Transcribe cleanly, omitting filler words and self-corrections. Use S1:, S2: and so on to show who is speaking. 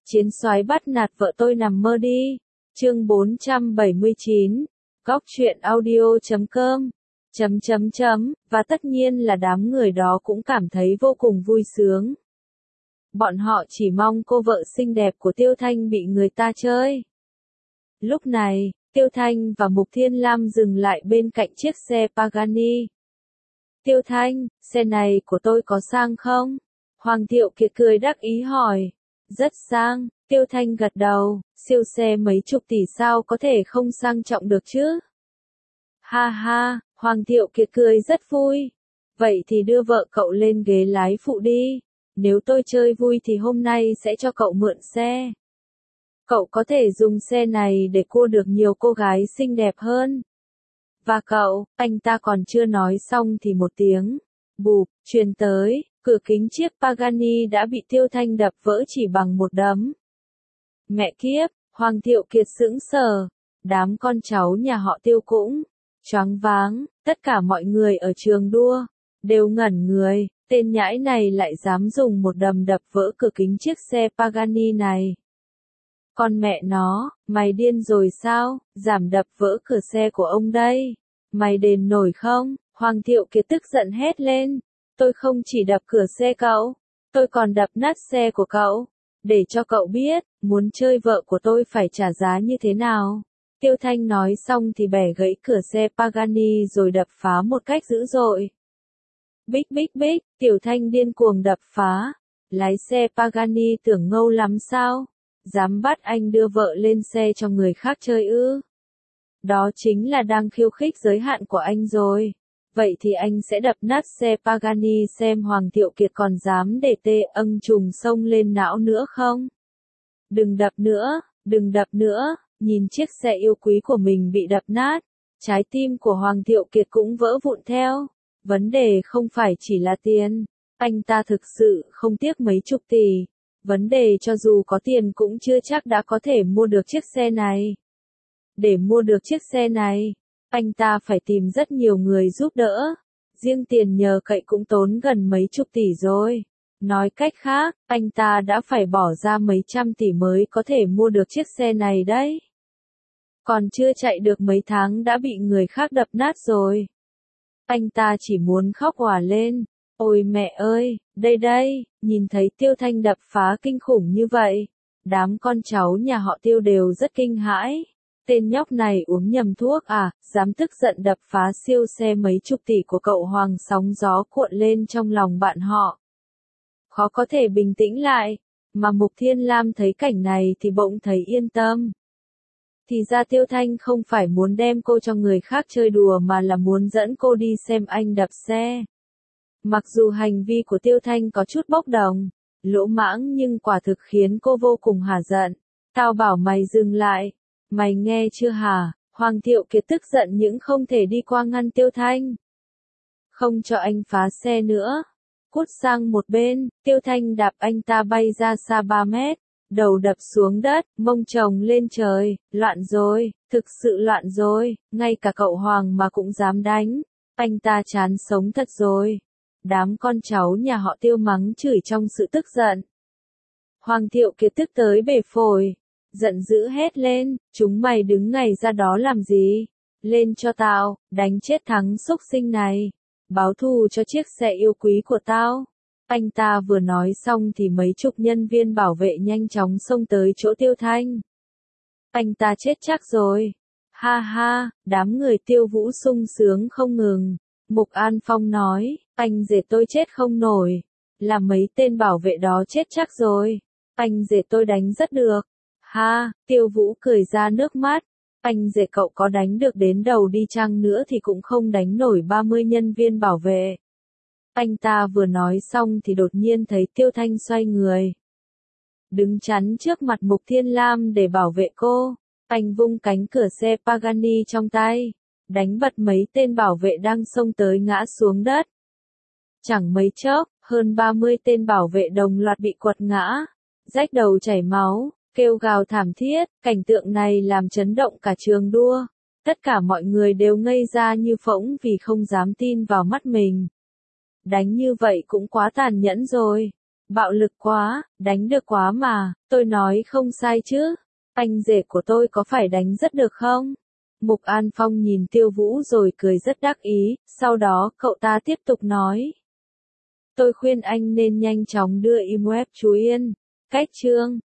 S1: Chiến soái bắt nạt vợ tôi nằm mơ đi. Chương 479. Góc truyện audio.com. Và tất nhiên là đám người đó cũng cảm thấy vô cùng vui sướng. Bọn họ chỉ mong cô vợ xinh đẹp của Tiêu Thanh bị người ta chơi. Lúc này, Tiêu Thanh và Mục Thiên Lam dừng lại bên cạnh chiếc xe Pagani. Tiêu Thanh, xe này của tôi có sang không? Hoàng Thiệu Kiệt cười đắc ý hỏi. Rất sang, Tiêu Thanh gật đầu, siêu xe mấy chục tỷ sao có thể không sang trọng được chứ? Ha ha, Hoàng Thiệu Kiệt cười rất vui. Vậy thì đưa vợ cậu lên ghế lái phụ đi. Nếu tôi chơi vui thì hôm nay sẽ cho cậu mượn xe. Cậu có thể dùng xe này để cua được nhiều cô gái xinh đẹp hơn. Và cậu, anh ta còn chưa nói xong thì một tiếng bụp truyền tới, cửa kính chiếc Pagani đã bị Tiêu Thanh đập vỡ chỉ bằng một đấm. Mẹ kiếp, Hoàng Thiệu Kiệt sững sờ, đám con cháu nhà họ Tiêu cũng choáng váng, tất cả mọi người ở trường đua đều ngẩn người, tên nhãi này lại dám dùng một đấm đập vỡ cửa kính chiếc xe Pagani này. Con mẹ nó, mày điên rồi sao, giảm đập vỡ cửa xe của ông đây. Mày đền nổi không? Hoàng Thiệu Kiệt tức giận hét lên. Tôi không chỉ đập cửa xe cậu, tôi còn đập nát xe của cậu. Để cho cậu biết, muốn chơi vợ của tôi phải trả giá như thế nào. Tiêu Thanh nói xong thì bẻ gãy cửa xe Pagani rồi đập phá một cách dữ dội. Bích bích bích, Tiểu Thanh điên cuồng đập phá. Lái xe Pagani tưởng ngâu lắm sao? Dám bắt anh đưa vợ lên xe cho người khác chơi ư? Đó chính là đang khiêu khích giới hạn của anh rồi. Vậy thì anh sẽ đập nát xe Pagani xem Hoàng Thiệu Kiệt còn dám để tê âng trùng sông lên não nữa không? Đừng đập nữa, nhìn chiếc xe yêu quý của mình bị đập nát. Trái tim của Hoàng Thiệu Kiệt cũng vỡ vụn theo. Vấn đề không phải chỉ là tiền. Anh ta thực sự không tiếc mấy chục tỷ. Vấn đề cho dù có tiền cũng chưa chắc đã có thể mua được chiếc xe này. Để mua được chiếc xe này, anh ta phải tìm rất nhiều người giúp đỡ. Riêng tiền nhờ cậy cũng tốn gần mấy chục tỷ rồi. Nói cách khác, anh ta đã phải bỏ ra mấy trăm tỷ mới có thể mua được chiếc xe này đấy. Còn chưa chạy được mấy tháng đã bị người khác đập nát rồi. Anh ta chỉ muốn khóc òa lên. Ôi mẹ ơi, đây, nhìn thấy Tiêu Thanh đập phá kinh khủng như vậy. Đám con cháu nhà họ Tiêu đều rất kinh hãi. Tên nhóc này uống nhầm thuốc à, dám tức giận đập phá siêu xe mấy chục tỷ của cậu Hoàng, sóng gió cuộn lên trong lòng bạn họ. Khó có thể bình tĩnh lại, mà Mục Thiên Lam thấy cảnh này thì bỗng thấy yên tâm. Thì ra Tiêu Thanh không phải muốn đem cô cho người khác chơi đùa mà là muốn dẫn cô đi xem anh đập xe. Mặc dù hành vi của Tiêu Thanh có chút bốc đồng, lỗ mãng nhưng quả thực khiến cô vô cùng hả giận. Tao bảo mày dừng lại. Mày nghe chưa hả? Hoàng Thiệu Kiệt tức giận nhưng không thể đi qua ngăn Tiêu Thanh. Không cho anh phá xe nữa. Cút sang một bên, Tiêu Thanh đạp anh ta bay ra xa 3 mét. Đầu đập xuống đất, mông chồng lên trời. Loạn rồi, thực sự loạn rồi. Ngay cả cậu Hoàng mà cũng dám đánh. Anh ta chán sống thật rồi. Đám con cháu nhà họ Tiêu mắng chửi trong sự tức giận. Hoàng Thiệu Kiệt tức tới bể phổi. Giận dữ hét lên, chúng mày đứng ngay ra đó làm gì? Lên cho tao, đánh chết thằng xúc sinh này. Báo thù cho chiếc xe yêu quý của tao. Anh ta vừa nói xong thì mấy chục nhân viên bảo vệ nhanh chóng xông tới chỗ Tiêu Thanh. Anh ta chết chắc rồi. Ha ha, đám người Tiêu Vũ sung sướng không ngừng. Mục An Phong nói, anh rể tôi chết không nổi. Là mấy tên bảo vệ đó chết chắc rồi. Anh rể tôi đánh rất được. Ha, Tiêu Vũ cười ra nước mắt. Anh rể cậu có đánh được đến đầu đi chăng nữa thì cũng không đánh nổi 30 nhân viên bảo vệ. Anh ta vừa nói xong thì đột nhiên thấy Tiêu Thanh xoay người. Đứng chắn trước mặt Mục Thiên Lam để bảo vệ cô. Anh vung cánh cửa xe Pagani trong tay. Đánh bật mấy tên bảo vệ đang xông tới ngã xuống đất. Chẳng mấy chốc, hơn 30 tên bảo vệ đồng loạt bị quật ngã. Rách đầu chảy máu. Kêu gào thảm thiết, cảnh tượng này làm chấn động cả trường đua. Tất cả mọi người đều ngây ra như phỗng vì không dám tin vào mắt mình. Đánh như vậy cũng quá tàn nhẫn rồi. Bạo lực quá, đánh được quá mà, tôi nói không sai chứ. Anh rể của tôi có phải đánh rất được không? Mục An Phong nhìn Tiêu Vũ rồi cười rất đắc ý, sau đó cậu ta tiếp tục nói. Tôi khuyên anh nên nhanh chóng đưa im web chú Yên. Cách chương